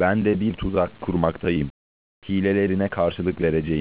Ben de bir tuzak kurmaktayım. Hilelerine karşılık vereceğim.